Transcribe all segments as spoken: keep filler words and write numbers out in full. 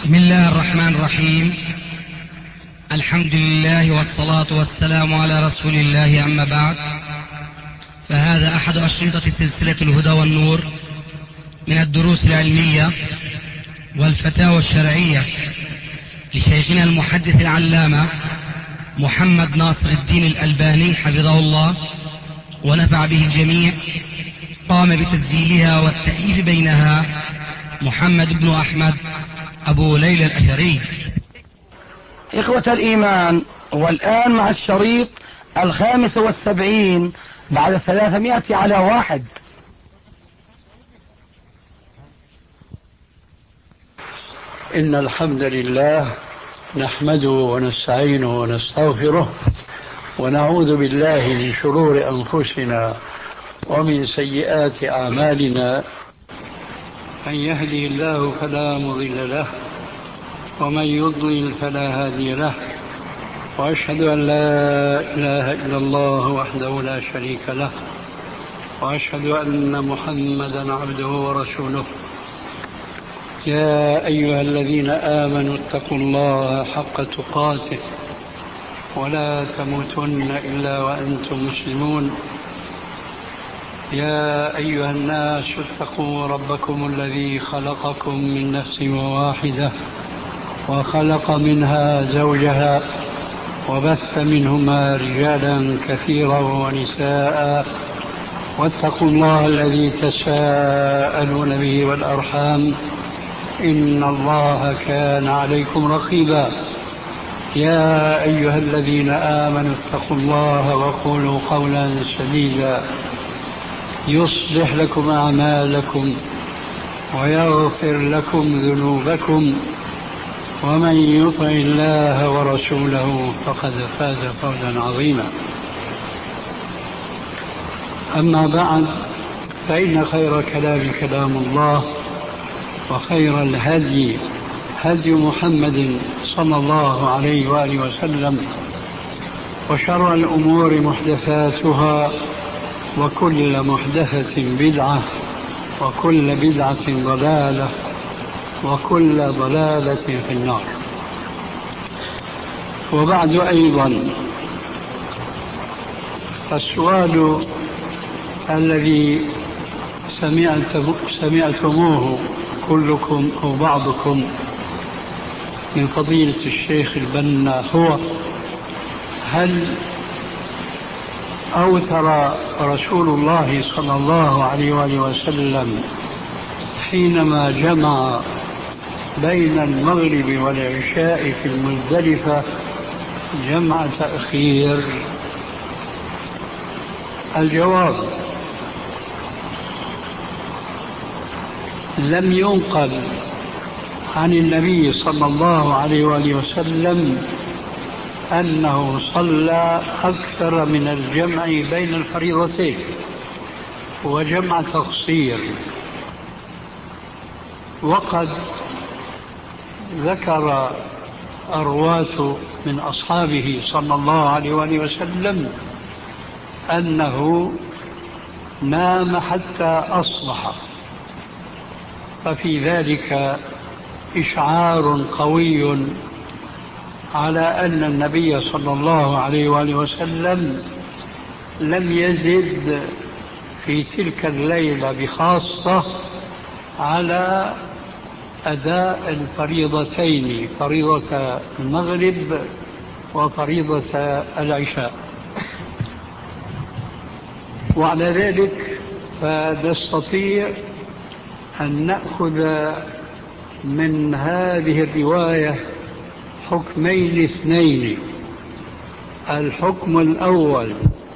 بسم الله الرحمن الرحيم. الحمد لله والصلاة والسلام على رسول الله، أما بعد، فهذا أحد أشرطة سلسلة الهدى والنور من الدروس العلمية والفتاوى الشرعية لشيخنا المحدث العلامة محمد ناصر الدين الألباني حفظه الله ونفع به الجميع. قام بتسجيلها والتأليف بينها محمد بن أحمد أبو ليلى الأثري. إخوة الإيمان، والآن مع الشريط الخامس والسبعين بعد ثلاثمائة على واحد. إن الحمد لله نحمده ونستعينه ونستغفره ونعوذ بالله من شرور أنفسنا ومن سيئات أعمالنا. من يهدي الله فلا مضل له ومن يضلل فلا هادي له، وأشهد أن لا إله إلا الله وحده لا شريك له، وأشهد أن محمدا عبده ورسوله. يا أيها الذين آمنوا اتقوا الله حق تقاته ولا تموتن إلا وأنتم مسلمون. يا أيها الناس اتقوا ربكم الذي خلقكم من نفس واحدة وخلق منها زوجها وبث منهما رجالا كثيرا ونساء، واتقوا الله الذي تساءلون به والأرحام إن الله كان عليكم رقيبا. يا أيها الذين آمنوا اتقوا الله وقولوا قولا سديدا يصلح لكم أعمالكم ويغفر لكم ذنوبكم، ومن يطع الله ورسوله فقد فاز فوزا عظيما. أما بعد، فإن خير كلام كلام الله، وخير الهدي هدي محمد صلى الله عليه وآله وسلم، وشر الأمور محدثاتها، وكل محدثة بدعة، وكل بدعة ضلالة، وكل ضلالة في النار. وبعد أيضا، السؤال الذي سمعتموه كلكم أو بعضكم من فضيلة الشيخ البنا هو: هل أوتر رسول الله صلى الله عليه وآله وسلم حينما جمع بين المغرب والعشاء في المزدلفة جمع تأخير؟ الجواب: لم ينقل عن النبي صلى الله عليه وآله وسلم أنه صلى أكثر من الجمع بين الفريضتين وجمع تقصير. وقد ذكر الرواة من أصحابه صلى الله عليه وآله وسلم أنه نام حتى أصبح، ففي ذلك إشعار قوي على أن النبي صلى الله عليه وآله وسلم لم يزد في تلك الليلة بخاصة على أداء الفريضتين، فريضة المغرب وفريضة العشاء. وعلى ذلك فنستطيع أن نأخذ من هذه الرواية حكمين اثنين. الحكم الأول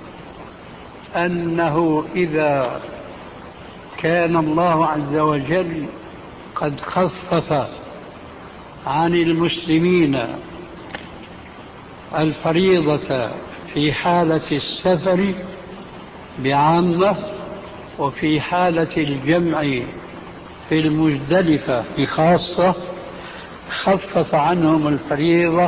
أنه إذا كان الله عز وجل قد خفف عن المسلمين الفريضة في حالة السفر بعامة، وفي حالة الجمع في المزدلفة بخاصة، خفف عنهم الفريضة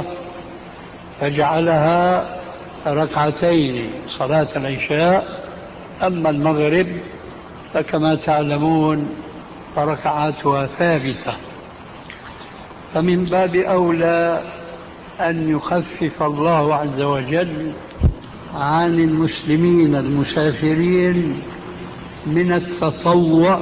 فجعلها ركعتين صلاة العشاء. أما المغرب فكما تعلمون فركعاتها ثابتة. فمن باب أولى أن يخفف الله عز وجل عن المسلمين المسافرين من التطوع.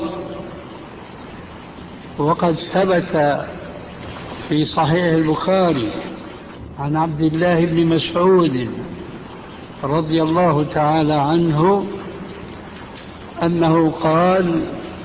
وقد ثبت في صحيح البخاري عن عبد الله بن مسعود رضي الله تعالى عنه أنه قال: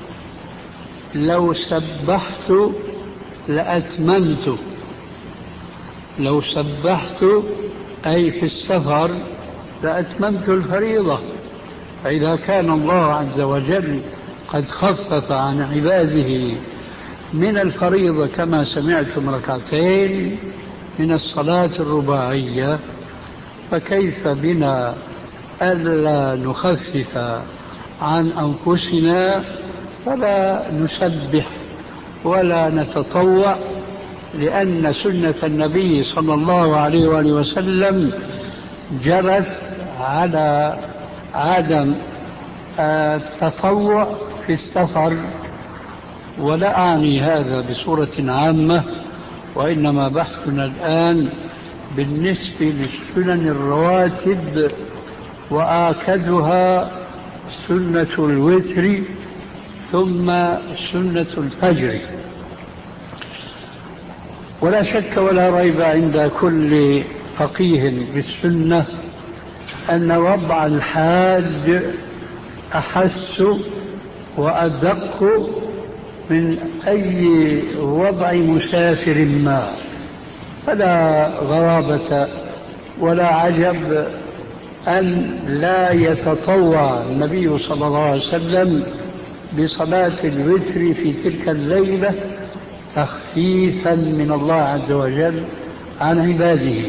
لو سبحت لأتممت. لو سبحت أي في السفر لأتممت الفريضة. فإذا كان الله عز وجل قد خفف عن عباده من الفريضة كما سمعتم ركعتين من الصلاة الرباعية، فكيف بنا ألا نخفف عن أنفسنا فلا نسبح ولا نتطوع، لأن سنة النبي صلى الله عليه وآله وسلم جرت على عدم التطوع في السفر. ولا أعني هذا بصورة عامة، وإنما بحثنا الآن بالنسبة للسنن الرواتب، وآكدها سنة الوتر ثم سنة الفجر. ولا شك ولا ريب عند كل فقيه بالسنة أن وضع الحاج أحس وأدق من أي وضع مسافر ما، فلا غرابة ولا عجب أن لا يتطوع النبي صلى الله عليه وسلم بصلاة الوتر في تلك الليلة تخفيفا من الله عز وجل عن عباده.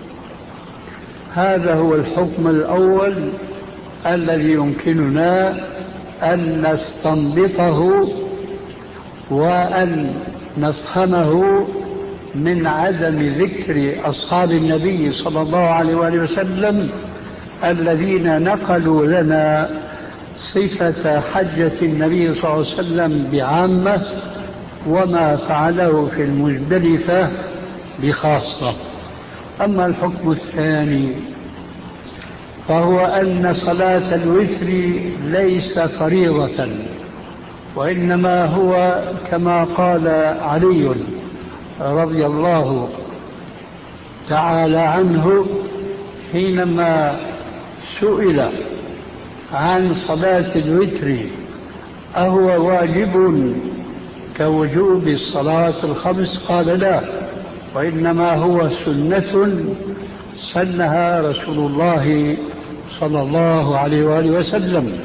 هذا هو الحكم الأول الذي يمكننا أن نستنبطه وأن نفهمه من عدم ذكر أصحاب النبي صلى الله عليه وآله وسلم الذين نقلوا لنا صفة حجة النبي صلى الله عليه وسلم بعامة وما فعله في المزدلفة بخاصة. أما الحكم الثاني فهو أن صلاة الوتر ليس فريضة، وإنما هو كما قال علي رضي الله تعالى عنه حينما سئل عن صلاة الوتر أهو واجب كوجوب الصلاة الخمس؟ قال لا، وإنما هو سنة سنها رسول الله صلى الله عليه وآله وسلم.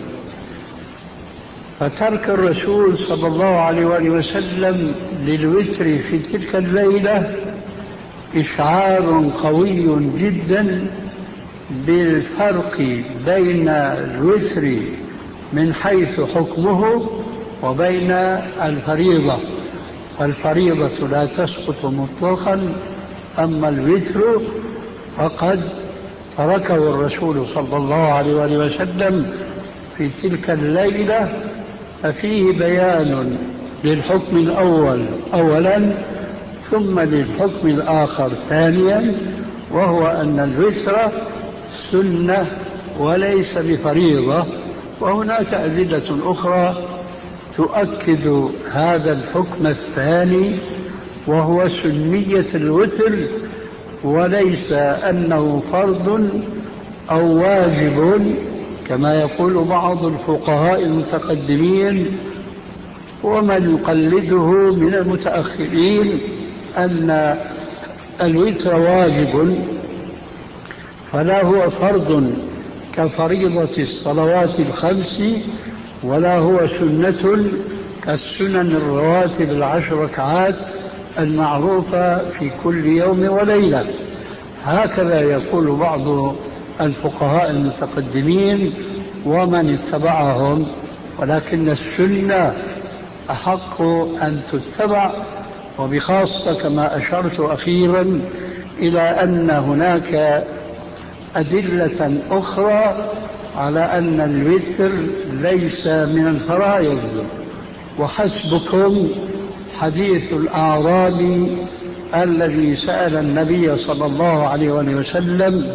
فترك الرسول صلى الله عليه وآله وسلم للوتر في تلك الليلة إشعار قوي جدا بالفرق بين الوتر من حيث حكمه وبين الفريضة. الفريضة لا تسقط مطلقا، أما الوتر فقد تركه الرسول صلى الله عليه وآله وسلم في تلك الليلة، ففيه بيان للحكم الأول أولا ثم للحكم الآخر ثانيا، وهو أن الوتر سنة وليس بفريضة. وهناك أدلة أخرى تؤكد هذا الحكم الثاني، وهو سنية الوتر وليس أنه فرض أو واجب كما يقول بعض الفقهاء المتقدمين ومن يقلده من المتأخرين أن الوتر واجب، فلا هو فرض كفريضة الصلوات الخمس، ولا هو سنة كالسنن الرواتب العشر ركعات المعروفة في كل يوم وليلة. هكذا يقول بعض الفقهاء المتقدمين ومن اتبعهم، ولكن السنة أحق أن تتبع، وبخاصة كما أشرت أخيرا إلى أن هناك أدلة أخرى على أن الوتر ليس من الفرائض. وحسبكم حديث الأعرابي الذي سأل النبي صلى الله عليه وسلم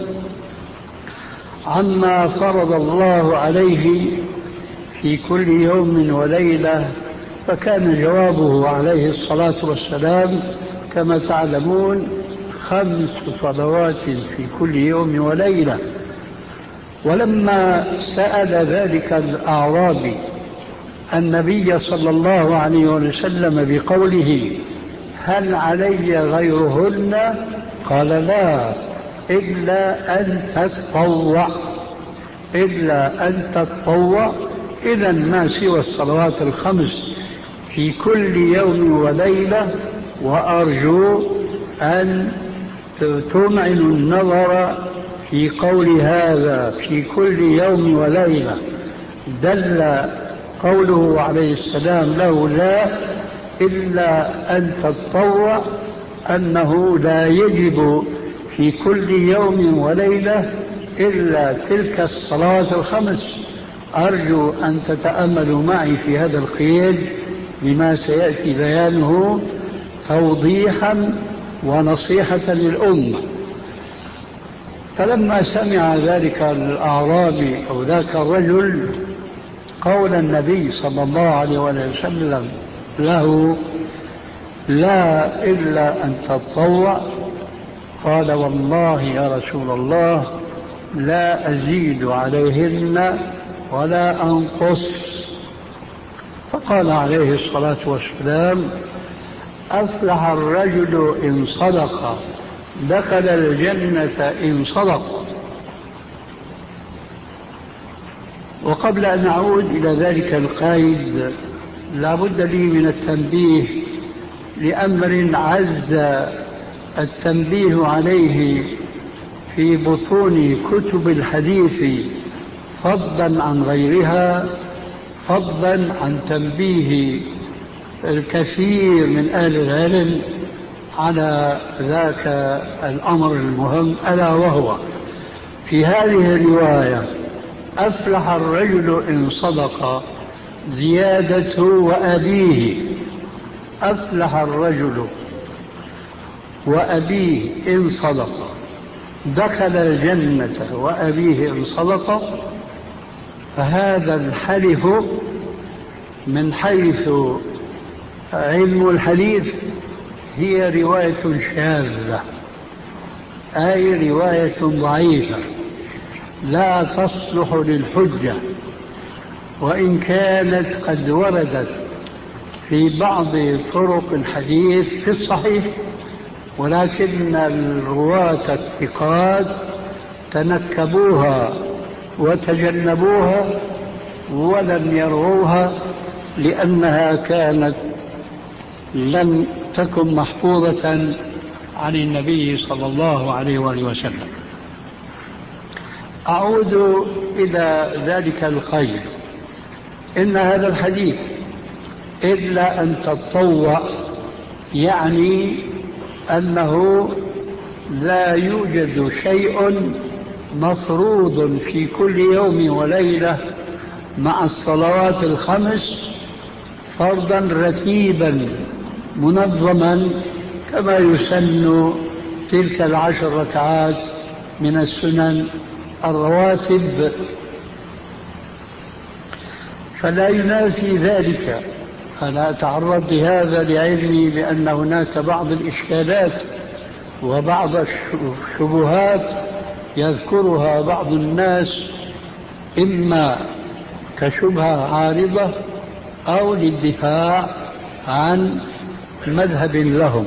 عما فرض الله عليه في كل يوم وليلة، فكان جوابه عليه الصلاة والسلام كما تعلمون خمس صلوات في كل يوم وليلة. ولما سأل ذلك الأعرابي النبي صلى الله عليه وسلم بقوله هل علي غيرهن؟ قال لا، إلا أن تتطوع، إلا أن تتطوع. إذا ما سوى الصلوات الخمس في كل يوم وليلة. وأرجو أن تمعنوا النظر في قول هذا في كل يوم وليلة. دل قوله عليه السلام له لا إلا أن تتطوع أنه لا يجب في كل يوم وليلة إلا تلك الصلاة الخمس. أرجو أن تتأملوا معي في هذا القيد لما سيأتي بيانه توضيحا ونصيحة للأمة. فلما سمع ذلك الأعرابي أو ذاك الرجل قول النبي صلى الله عليه وسلم له لا إلا أن تتطوع، قال والله يا رسول الله لا أزيد عليهن ولا أنقص. فقال عليه الصلاة والسلام أفلح الرجل إن صدق، دخل الجنة إن صدق. وقبل أن أعود إلى ذلك القيد لا بد لي من التنبيه لأمر عز التنبيه عليه في بطون كتب الحديث فضلا عن غيرها، فضلا عن تنبيه الكثير من أهل العلم على ذاك الأمر المهم، ألا وهو في هذه الرواية أفلح الرجل إن صدق زيادة وأبيه، أفلح الرجل وأبيه إن صدق، دخل الجنة وأبيه إن صدق. فهذا الحلف من حيث علم الحديث هي رواية شاذة، أي رواية ضعيفة لا تصلح للحجة، وإن كانت قد وردت في بعض طرق الحديث في الصحيح، ولكن الرواة الثقات تنكبوها وتجنبوها ولم يروها لأنها كانت لم تكن محفوظة عن النبي صلى الله عليه وآله وسلم. أعود إلى ذلك القيد. إن هذا الحديث إلا أن تتطوع يعني أنه لا يوجد شيء مفروض في كل يوم وليلة مع الصلوات الخمس فرضا رتيبا منظما كما يسن تلك العشر ركعات من السنن الرواتب. فلا ينافي ذلك. أنا أتعرض لهذا لعلمي بأن هناك بعض الإشكالات وبعض الشبهات يذكرها بعض الناس إما كشبهة عارضة أو للدفاع عن مذهب لهم.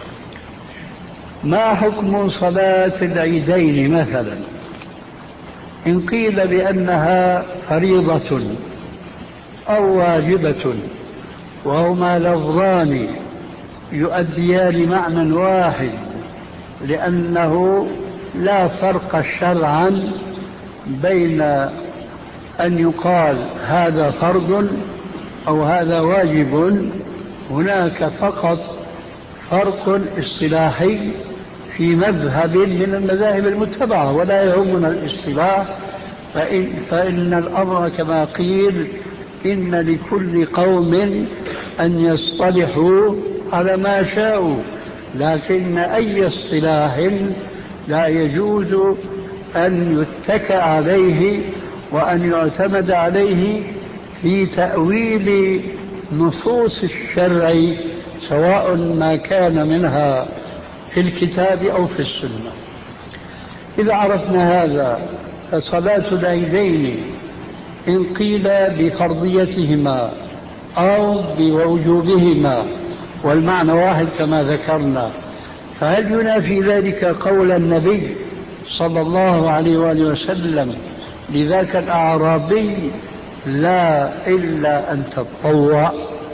ما حكم صلاة العيدين مثلا؟ إن قيل بأنها فريضة أو واجبة وهما لفظان يؤديان معنى واحد، لأنه لا فرق شرعا بين أن يقال هذا فرض أو هذا واجب، هناك فقط فرق اصطلاحي في مذهب من المذاهب المتبعة ولا يهمنا الاصطلاح، فإن, فإن الأمر كما قيل إن لكل قوم أن يصطلحوا على ما شاءوا، لكن أي اصطلاح لا يجوز أن يتكى عليه وأن يعتمد عليه في تأويل نصوص الشرع، سواء ما كان منها في الكتاب أو في السنة. إذا عرفنا هذا فصلاة العيدين إن قيل بفرضيتهما أو بوجوبهما والمعنى واحد كما ذكرنا، فهل ينافي ذلك قول النبي صلى الله عليه وآله وسلم لذاك الأعرابي لا إلا أن تطوع؟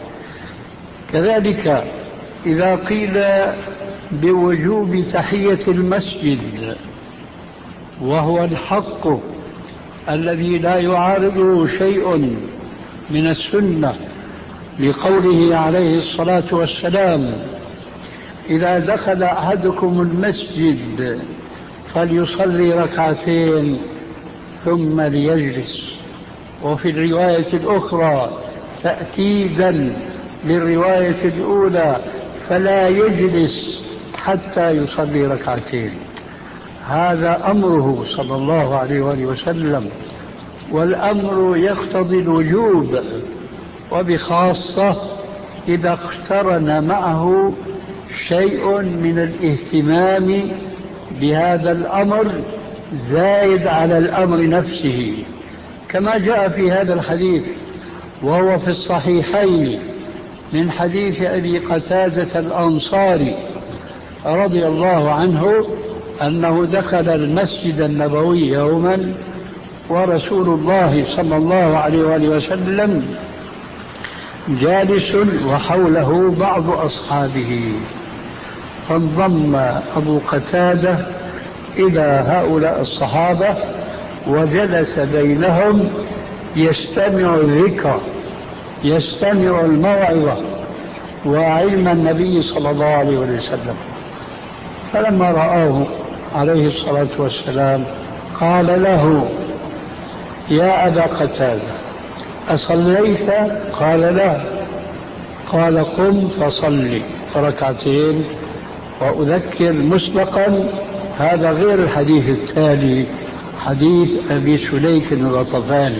كذلك إذا قيل بوجوب تحية المسجد وهو الحق الذي لا يعارضه شيء من السنة، لقوله عليه الصلاة والسلام إذا دخل أحدكم المسجد فليصلي ركعتين ثم ليجلس، وفي الرواية الأخرى تأكيدا للرواية الأولى فلا يجلس حتى يصلي ركعتين. هذا أمره صلى الله عليه وآله وسلم، والأمر يقتضي الوجوب، وبخاصة إذا اقترن معه شيء من الاهتمام بهذا الأمر زايد على الأمر نفسه، كما جاء في هذا الحديث وهو في الصحيحين من حديث أبي قتادة الأنصاري رضي الله عنه أنه دخل المسجد النبوي يوما ورسول الله صلى الله عليه وآله وسلم جالس وحوله بعض أصحابه، فانضم أبو قتادة إلى هؤلاء الصحابة وجلس بينهم يستمع الذكر، يستمع الموعظة وعلم النبي صلى الله عليه وسلم. فلما رآه عليه الصلاة والسلام قال له يا أبا قتادة أصليت؟ قال لا. قال قم فصلي ركعتين. وأذكر مسبقا هذا غير الحديث التالي، حديث أبي سليك الغطفاني.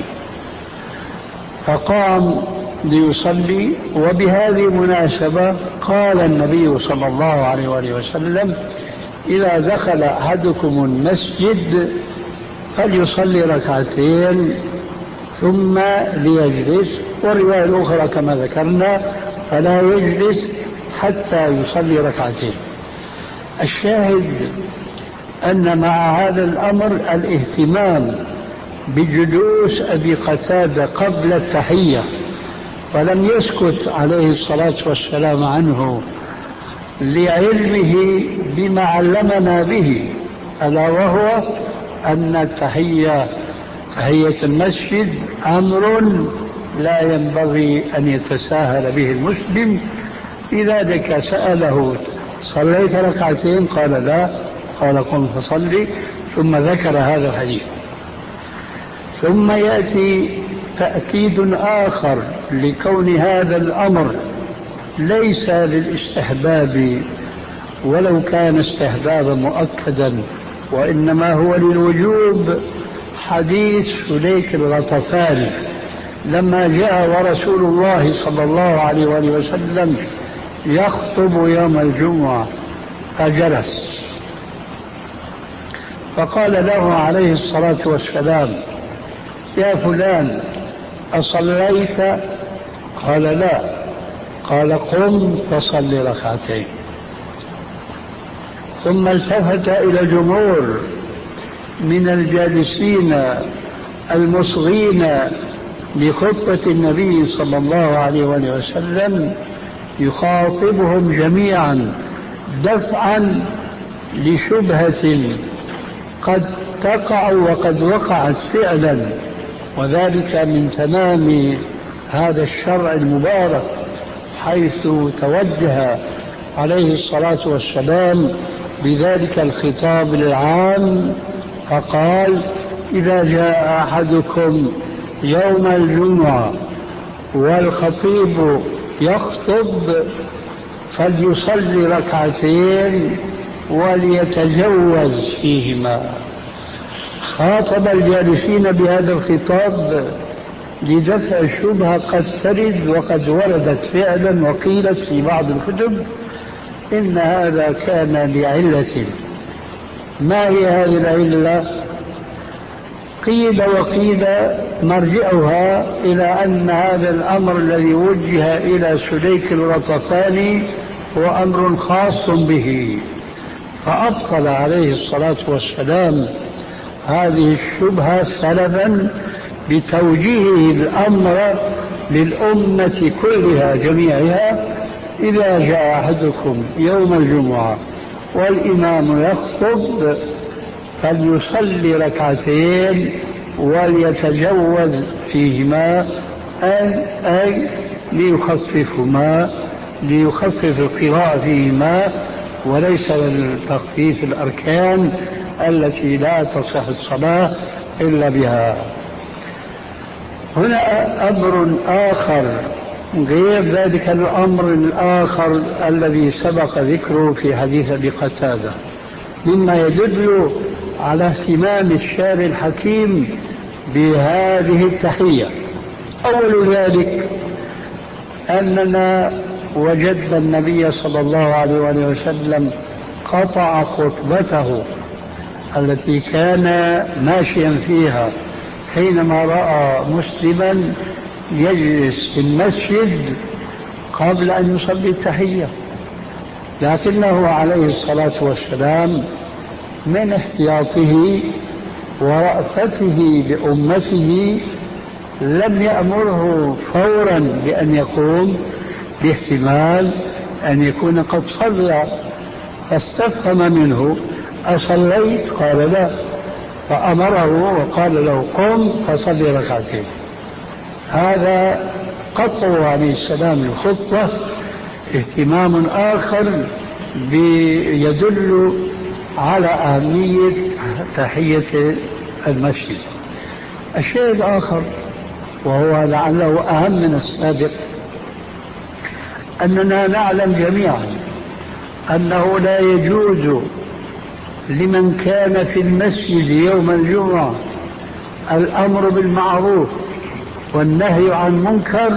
فقام ليصلي، وبهذه المناسبة قال النبي صلى الله عليه وآله وسلم إذا دخل أحدكم المسجد فليصلي ركعتين ثم ليجلس، والرواية الأخرى كما ذكرنا فلا يجلس حتى يصلي ركعتين. الشاهد أن مع هذا الأمر الاهتمام بجلوس أبي قتادة قبل التحية، ولم يسكت عليه الصلاة والسلام عنه لعلمه بما علمنا به، ألا وهو أن التحية تحية المسجد أمر لا ينبغي أن يتساهل به المسلم. لذلك سأله صليت ركعتين؟ قال لا. قال قم فصلي، ثم ذكر هذا الحديث. ثم يأتي تأكيد آخر لكون هذا الأمر ليس للاستحباب ولو كان استحبابا مؤكدا، وإنما هو للوجوب. حديث سليك الغطفاني لما جاء ورسول الله صلى الله عليه وآله وسلم يخطب يوم الجمعة فجلس، فقال له عليه الصلاة والسلام يا فلان أصليت؟ قال لا. قال قم فصل ركعتين. ثم التفت إلى الجمهور من الجالسين المصغين لخطبة النبي صلى الله عليه وآله وسلم يخاطبهم جميعا دفعا لشبهة قد تقع وقد وقعت فعلا، وذلك من تمام هذا الشرع المبارك، حيث توجه عليه الصلاة والسلام بذلك الخطاب العام فقال إذا جاء أحدكم يوم الجمعة والخطيب يخطب فليصلي ركعتين وليتجوز فيهما. خاطب الجالسين بهذا الخطاب لدفع شبهة قد ترد وقد وردت فعلا وقيلت في بعض الكتب إن هذا كان لعلة. ما هي هذه العلة؟ قيل وقيل مرجعها إلى أن هذا الأمر الذي وجه إلى سليك الغطفاني هو أمر خاص به، فأبطل عليه الصلاة والسلام هذه الشبهة سلفا بتوجيهه الأمر للأمة كلها جميعها: إذا جاء أحدكم يوم الجمعة والإمام يخطب فليصلي ركعتين وليتجوز فيهما، أي ليخففهما، ليخفف القراءة فيهما، وليس لتخفيف الأركان التي لا تصح الصلاة إلا بها. هنا أمر آخر غير ذلك الأمر الآخر الذي سبق ذكره في حديث أبي قتادة مما يدل على اهتمام الشارع الحكيم بهذه التحية. أول ذلك أننا وجدنا النبي صلى الله عليه وسلم قطع خطبته التي كان ماشيا فيها حينما رأى مسلما يجلس في المسجد قبل أن يصلي التحية، لكنه عليه الصلاة والسلام من احتياطه ورأفته بأمته لم يأمره فورا بأن يقوم، باحتمال أن يكون قد صلى، فاستفهم منه: أصليت؟ قال لا، فأمره وقال له: قم فصلي ركعتين. هذا قطعه عليه السلام الخطبة اهتمام آخر يدل على أهمية تحية المسجد. الشيء الآخر وهو لعله أهم من السابق أننا نعلم جميعا أنه لا يجوز لمن كان في المسجد يوم الجمعة الأمر بالمعروف والنهي عن منكر،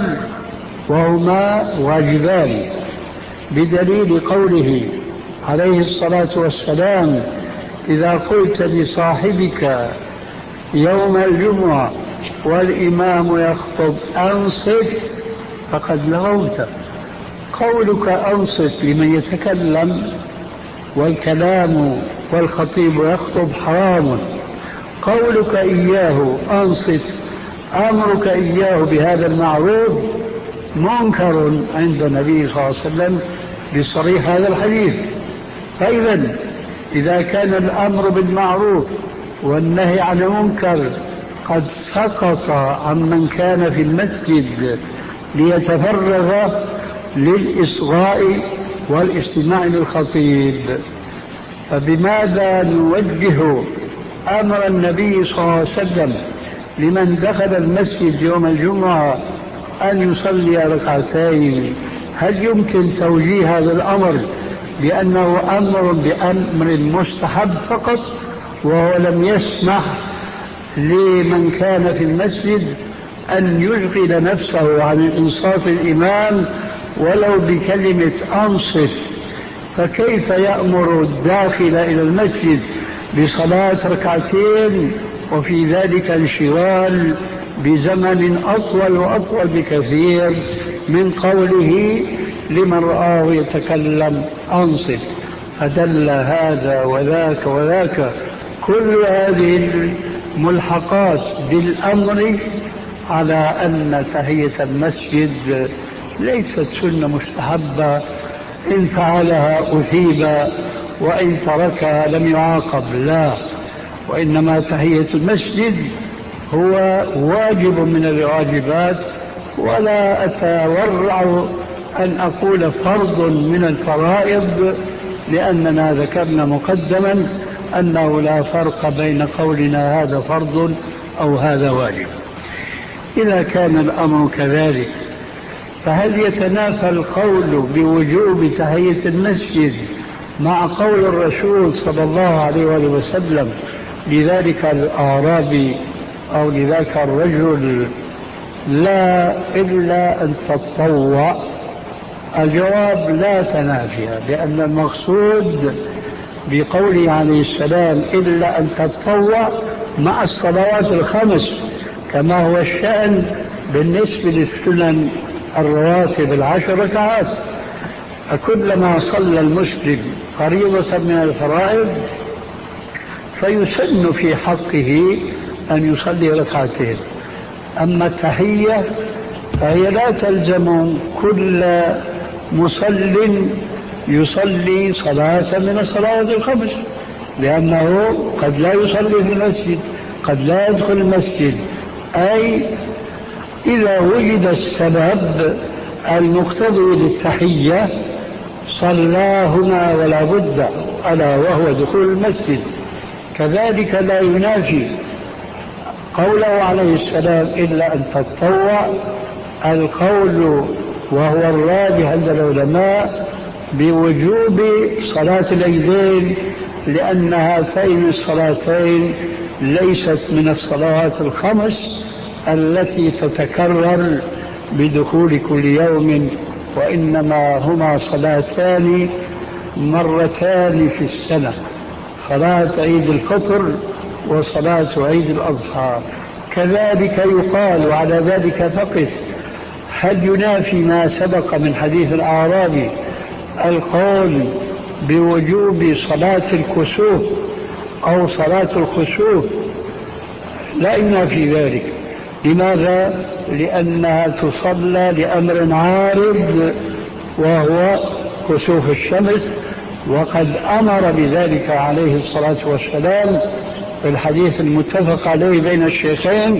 وهما واجبان، بدليل قوله عليه الصلاة والسلام: إذا قلت لصاحبك يوم الجمعة والإمام يخطب أنصت فقد لغوت. قولك أنصت لمن يتكلم والكلام والخطيب يخطب حرام، قولك إياه أنصت، أمرك إياه بهذا المعروف منكر عند النبي صلى الله عليه وسلم بصريح هذا الحديث. فإذا إذا كان الأمر بالمعروف والنهي عن المنكر قد سقط عن من كان في المسجد ليتفرغ للإصغاء والاستماع للخطيب، فبماذا نوجه أمر النبي صلى الله عليه وسلم لمن دخل المسجد يوم الجمعة أن يصلي ركعتين؟ هل يمكن توجيه هذا الأمر بأنه أمر بأمر مستحب فقط، وهو لم يسمح لمن كان في المسجد أن يشغل نفسه عن الإنصات الإمام ولو بكلمة أنصت؟ فكيف يأمر الداخل إلى المسجد بصلاة ركعتين وفي ذلك انشغال بزمن أطول وأطول بكثير من قوله لمن رآه يتكلم أنصت؟ فدل هذا وذاك وذاك كل هذه الملحقات بالأمر على أن تحية المسجد ليست سنة مستحبة، إن فعلها أثيب وإن تركها لم يعاقب، لا، وإنما تحية المسجد هو واجب من الواجبات، ولا أتورع أن أقول فرض من الفرائض، لأننا ذكرنا مقدما أنه لا فرق بين قولنا هذا فرض أو هذا واجب. إذا كان الأمر كذلك فهل يتنافى القول بوجوب تحية المسجد مع قول الرسول صلى الله عليه وآله وسلم لذلك الأعرابي أو لذاك الرجل لا إلا أن تتطوع؟ الجواب لا تنافي، لأن المقصود بقوله عليه السلام إلا أن تتطوع مع الصلوات الخمس، كما هو الشأن بالنسبة للسنن الرواتب العشر ركعات. كلما صلى المسلم فريضة من الفرائض فيسن في حقه أن يصلي ركعتين. أما التحية فهي لا تلزم كل مصل يصلي صلاة من الصلوات الخمس، لأنه قد لا يصلي في المسجد، قد لا يدخل المسجد، أي إذا وجد السبب المقتضي للتحية صلى هنا ولا بد، ألا وهو دخول المسجد. كذلك لا ينافي قوله عليه السلام إلا أن تتطوع القول وهو الراجح عند العلماء بوجوب صلاة العيدين، لأن هاتين الصلاتين ليست من الصلوات الخمس التي تتكرر بدخول كل يوم، وإنما هما صلاتان مرتان في السنة، صلاة عيد الفطر وصلاة عيد الأضحى. كذلك يقال وعلى ذلك فقف، هل ينافي ما سبق من حديث الأعرابي القول بوجوب صلاة الكسوف أو صلاة الخسوف؟ لا ينافي ذلك. لماذا؟ لأنها تصلى لأمر عارض وهو كسوف الشمس، وقد أمر بذلك عليه الصلاة والسلام في الحديث المتفق عليه بين الشيخين،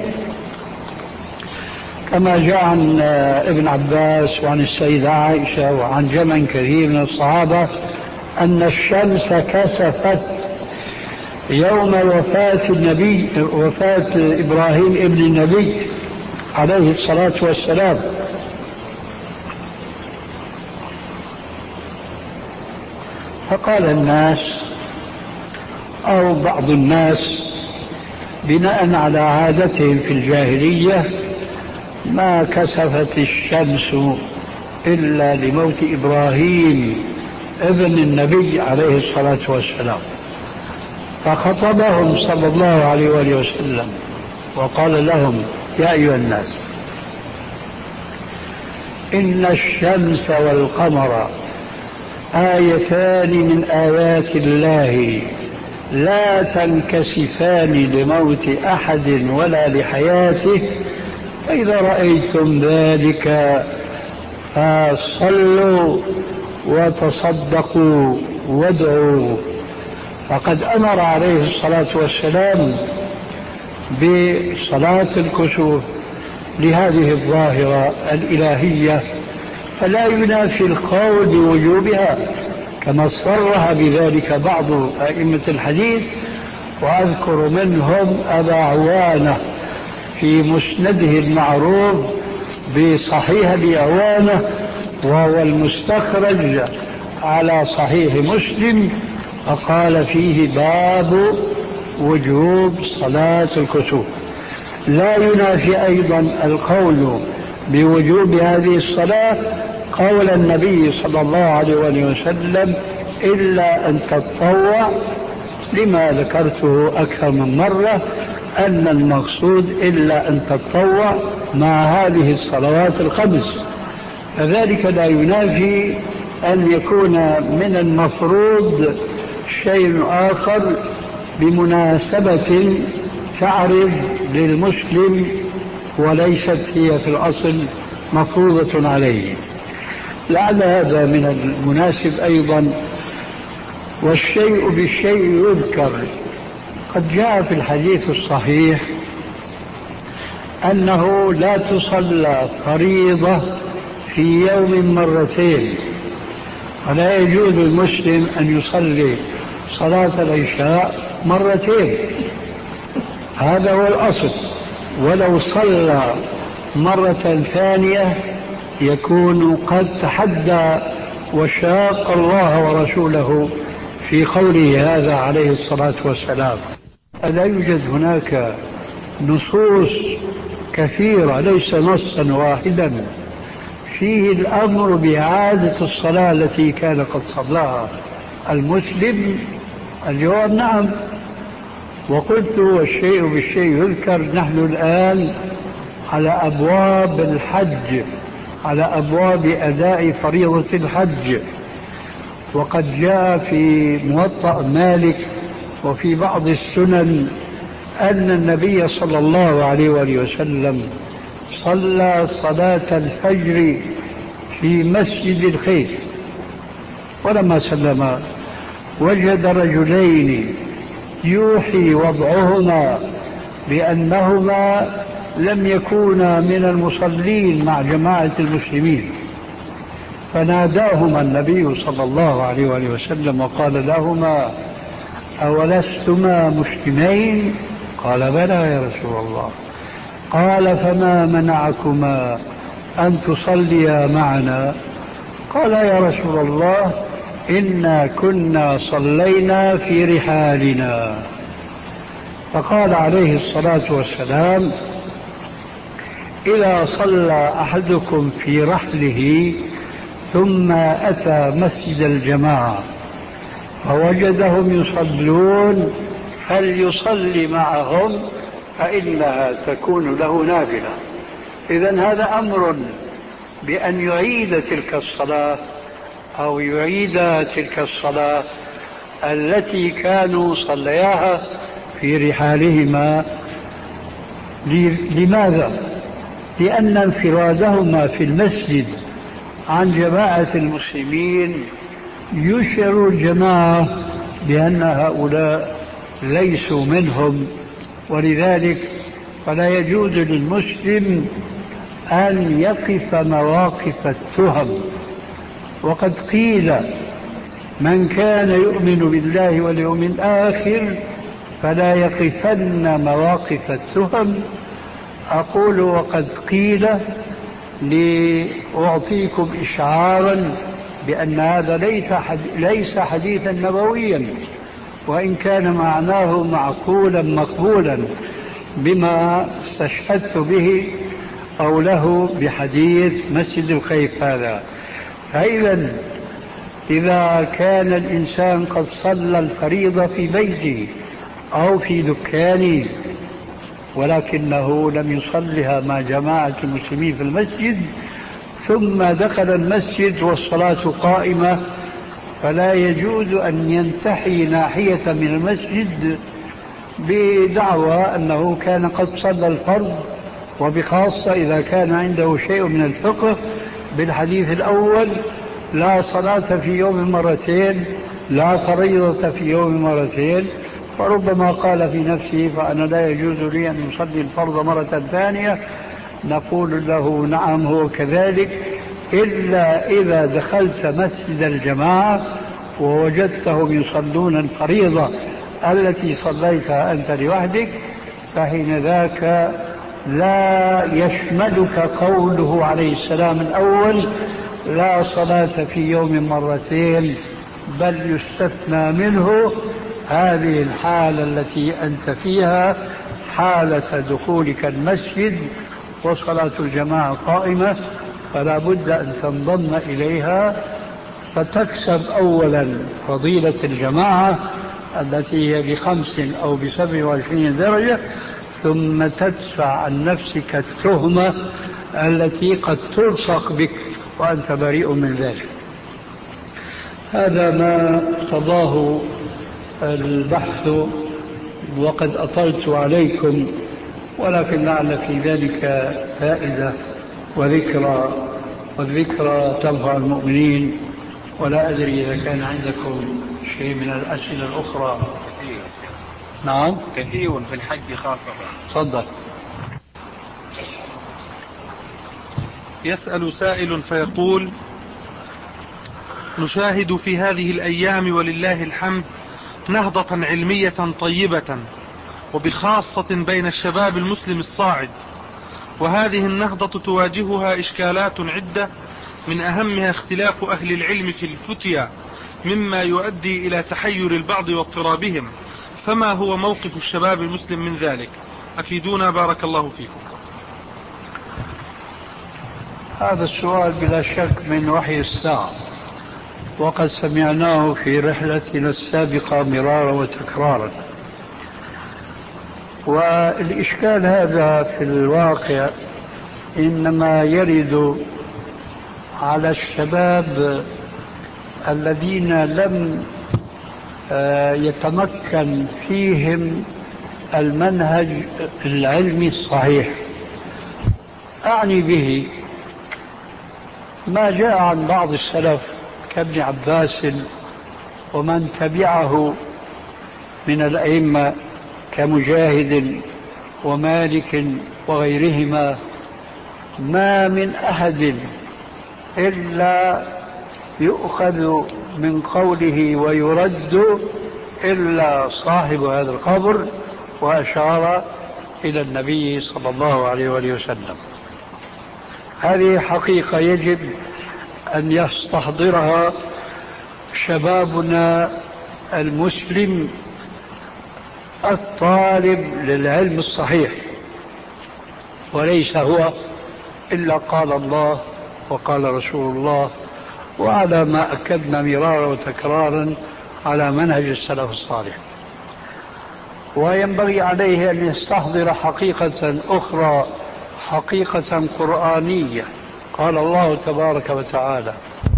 كما جاء عن ابن عباس وعن السيدة عائشة وعن جمع كثير من الصحابة أن الشمس كسفت يوم وفاة النبي وفاة إبراهيم ابن النبي عليه الصلاة والسلام. فقال الناس أو بعض الناس بناء على عادتهم في الجاهلية ما كسفت الشمس إلا لموت إبراهيم ابن النبي عليه الصلاة والسلام. فخطبهم صلى الله عليه وآله وسلم وقال لهم: يا أيها الناس، إن الشمس والقمر آيتان من آيات الله لا تنكسفان لموت أحد ولا لحياته، فإذا رأيتم ذلك فصلوا وتصدقوا وادعوا. فقد أمر عليه الصلاة والسلام بصلاة الكسوف لهذه الظاهرة الإلهية، فلا ينافي القول بوجوبها، كما صرح بذلك بعض أئمة الحديث، وأذكر منهم أبا عوانة في مسنده المعروف بصحيح أبي عوانة، وهو المستخرج على صحيح مسلم، فقال فيه باب وجوب صلاة الكسوف. لا ينافي أيضا القول بوجوب هذه الصلاة قول النبي صلى الله عليه وسلم: إلا أن تتطوع، لما ذكرته أكثر من مرة أن المقصود إلا أن تتطوع مع هذه الصلوات الخمس. فذلك لا ينافي أن يكون من المفروض شيء آخر بمناسبة تعرض للمسلم وليست هي في الأصل مفروضة عليه. لعل هذا من المناسب أيضا. والشيء بالشيء يذكر. قد جاء في الحديث الصحيح أنه لا تصلى فريضة في يوم مرتين، ولا يجوز المسلم أن يصلي صلاة العشاء مرتين، هذا هو الأصل. ولو صلى مرة ثانية يكون قد تحدى وشاق الله ورسوله في قوله هذا عليه الصلاة والسلام. ألا يوجد هناك نصوص كثيرة ليس نصا واحدا فيه الأمر بإعادة الصلاة التي كان قد صلاها المسلم؟ الجواب نعم. وقلت والشيء بالشيء يذكر، نحن الآن على أبواب الحج، على أبواب أداء فريضة الحج، وقد جاء في موطأ مالك وفي بعض السنن أن النبي صلى الله عليه وآله وسلم صلى صلاة الفجر في مسجد الخيف، ولما سلم وجد رجلين يوحي وضعهما بأنهما لم يكونا من المصلين مع جماعة المسلمين، فناداهما النبي صلى الله عليه وآله وسلم وقال لهما: أولستما مسلمين؟ قال: بلى يا رسول الله. قال: فما منعكما أن تصليا معنا؟ قال: يا رسول الله إنا كنا صلينا في رحالنا. فقال عليه الصلاة والسلام: إذا صلى أحدكم في رحله ثم أتى مسجد الجماعة فوجدهم يصلون فليصلي معهم فإنها تكون له نافلة. إذن هذا أمر بأن يعيد تلك الصلاة أو يعيد تلك الصلاة التي كانوا صلياها في رحالهما. لماذا؟ لأن انفرادهما في المسجد عن جماعة المسلمين يشعر الجماعة بأن هؤلاء ليسوا منهم، ولذلك فلا يجوز للمسلم أن يقف مواقف التهم. وقد قيل: من كان يؤمن بالله واليوم الآخر فلا يقفن مواقف التهم. أقول وقد قيل لأعطيكم إشعارا بأن هذا ليس حديثا نبويا، وإن كان معناه معقولا مقبولا بما استشهدت به أو له بحديث مسجد الخيف هذا. فإذا إذا كان الإنسان قد صلى الفريضة في بيته أو في دكانه ولكنه لم يصلها مع جماعة المسلمين في المسجد ثم دخل المسجد والصلاة قائمة، فلا يجوز أن ينتحي ناحية من المسجد بدعوى أنه كان قد صلى الفرض، وبخاصة إذا كان عنده شيء من الفقه بالحديث الأول: لا صلاة في يوم مرتين، لا فريضة في يوم مرتين. فربما قال في نفسه: فأنا لا يجوز لي أن أصلي الفرض مرة ثانية. نقول له: نعم هو كذلك، إلا إذا دخلت مسجد الجماعة ووجدتهم يصلون الفريضة التي صليتها أنت لوحدك، فحين ذاك لا يشملك قوله عليه السلام الأول: لا صلاة في يوم مرتين، بل يستثنى منه هذه الحالة التي أنت فيها، حالة دخولك المسجد وصلاة الجماعة قائمة، فلا بد أن تنضم إليها فتكسب أولا فضيلة الجماعة التي هي بخمس أو بسبع وعشرين درجة، ثم تدفع عن نفسك التهمة التي قد تلصق بك وأنت بريء من ذلك. هذا ما اقتضاه البحث، وقد أطلت عليكم، ولكن لعل في ذلك فائدة وذكرى، والذكرى تنفع المؤمنين. ولا أدري إذا كان عندكم شيء من الأسئلة الأخرى. كثير. نعم كثير في الحج خاصة. تفضل. يسأل سائل فيقول: نشاهد في هذه الأيام ولله الحمد نهضة علمية طيبة، وبخاصة بين الشباب المسلم الصاعد، وهذه النهضة تواجهها إشكالات عدة، من أهمها اختلاف أهل العلم في الفتيا مما يؤدي إلى تحير البعض واضطرابهم، فما هو موقف الشباب المسلم من ذلك؟ أفيدونا بارك الله فيكم. هذا السؤال بلا شك من وحي الساعة، وقد سمعناه في رحلتنا السابقة مرارا وتكرارا. والإشكال هذا في الواقع إنما يرد على الشباب الذين لم يتمكن فيهم المنهج العلمي الصحيح. أعني به ما جاء عن بعض السلف كابن عباس ومن تبعه من الأئمة كمجاهد ومالك وغيرهما، ما من أحد إلا يؤخذ من قوله ويرد إلا صاحب هذا القبر، وأشار إلى النبي صلى الله عليه وآله وسلم. هذه حقيقة يجب أن يستحضرها شبابنا المسلم الطالب للعلم الصحيح، وليس هو إلا قال الله وقال رسول الله، وعلى ما أكدنا مرارا وتكرارا على منهج السلف الصالح. وينبغي عليه أن يستحضر حقيقة أخرى، حقيقة قرآنية. قال الله تبارك وتعالى: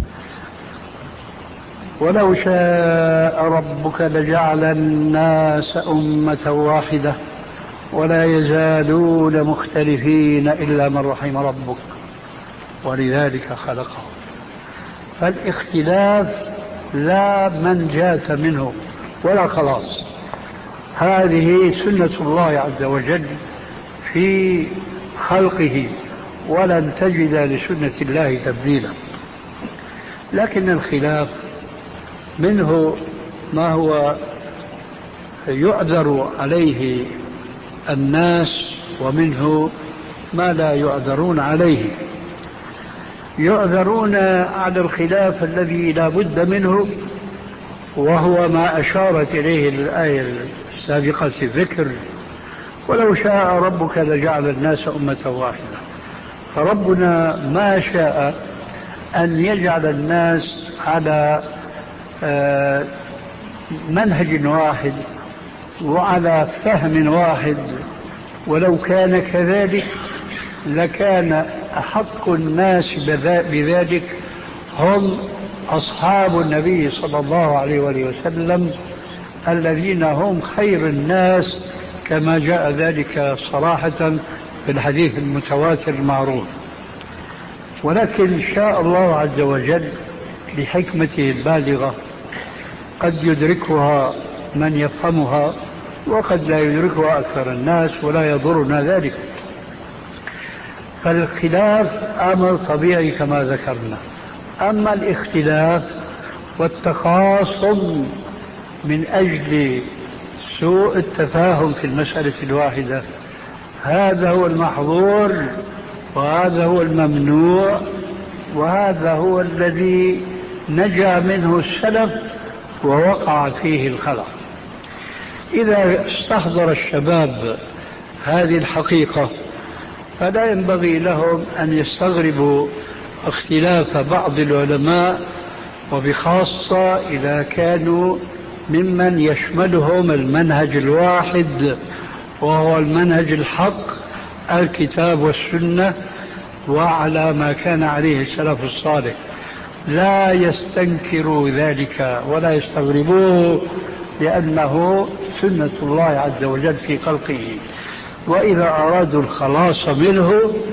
ولو شاء ربك لجعل الناس أمة واحدة ولا يزالون مختلفين إلا من رحم ربك ولذلك خلقهم. فالاختلاف لا منجاة منه ولا خلاص، هذه سنة الله عز وجل في خلقه، ولن تجد لسنة الله تبديلا. لكن الخلاف منه ما هو يعذر عليه الناس، ومنه ما لا يعذرون عليه. يعذرون على الخلاف الذي لا بد منه، وهو ما أشارت إليه الآية السابقة في الذكر: ولو شاء ربك لجعل الناس أمة واحدة. فربنا ما شاء أن يجعل الناس على منهج واحد وعلى فهم واحد، ولو كان كذلك لكان أحق الناس بذلك هم أصحاب النبي صلى الله عليه وسلم، الذين هم خير الناس كما جاء ذلك صراحة في الحديث المتواتر المعروف. ولكن شاء الله عز وجل لحكمته البالغة قد يدركها من يفهمها، وقد لا يدركها أكثر الناس، ولا يضرنا ذلك. فالخلاف أمر طبيعي كما ذكرنا. أما الاختلاف والتخاصم من أجل سوء التفاهم في المسألة الواحدة، هذا هو المحظور، وهذا هو الممنوع، وهذا هو الذي نجا منه السلف ووقع فيه الخلق. إذا استحضر الشباب هذه الحقيقة فلا ينبغي لهم أن يستغربوا اختلاف بعض العلماء، وبخاصة إذا كانوا ممن يشملهم المنهج الواحد وهو المنهج الحق، الكتاب والسنة، وعلى ما كان عليه السلف الصالح. لا يستنكروا ذلك ولا يستغربوه، لأنه سنة الله عز وجل في خلقه. وإذا أرادوا الخلاص منه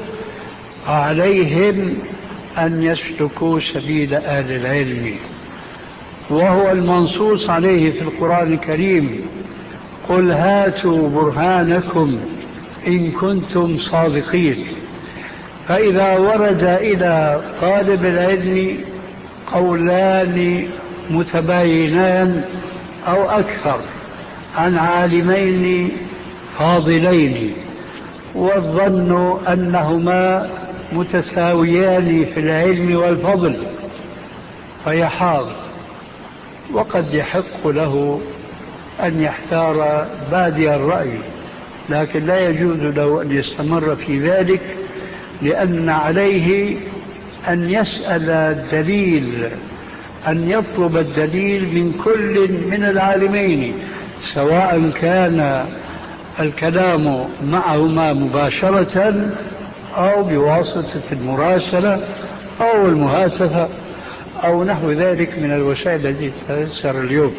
عليهم أن يسلكوا سبيل أهل العلم، وهو المنصوص عليه في القرآن الكريم: قل هاتوا برهانكم إن كنتم صادقين. فإذا ورد إلى طالب العلم قولان متباينان أو أكثر عن عالمين فاضلين، والظن أنهما متساويان في العلم والفضل فيحاض، وقد يحق له أن يحتار بادي الرأي، لكن لا يجوز له أن يستمر في ذلك، لأن عليه أن يسأل الدليل، أن يطلب الدليل من كل من العالمين، سواء كان الكلام معهما مباشرة أو بواسطة المراسلة أو المهاتفة أو نحو ذلك من الوسائل التي تتيسر اليوم.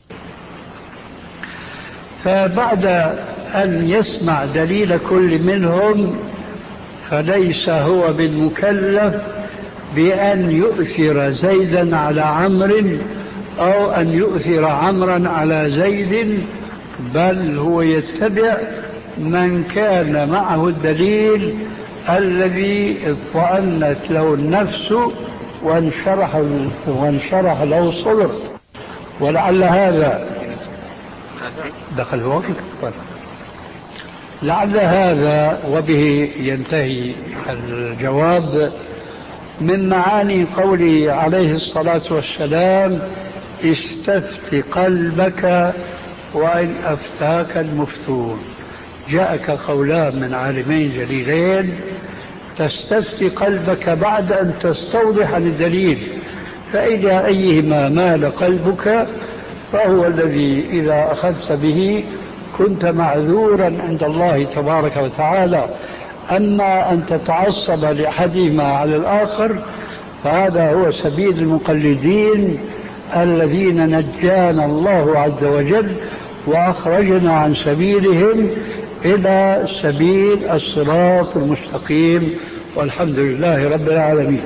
فبعد أن يسمع دليل كل منهم فليس هو بالمكلف بأن يؤثر زيدا على عمرو أو أن يؤثر عمرا على زيد، بل هو يتبع من كان معه الدليل الذي اطمأنت له النفس وانشرح, وانشرح له الصدر. ولعل هذا دخل وقت لعل هذا وبه ينتهي الجواب من معاني قوله عليه الصلاة والسلام: استفت قلبك وإن أفتاك المفتون. جاءك قولان من عالمين جليلين: تستفتي قلبك بعد أن تستوضح الدليل، فإذا أيهما مال قلبك فهو الذي إذا أخذت به كنت معذورا عند الله تبارك وتعالى. أما أن تتعصب لأحدهما على الآخر فهذا هو سبيل المقلدين الذين نجانا الله عز وجل وأخرجنا عن سبيلهم إلى سبيل الصراط المستقيم، والحمد لله رب العالمين.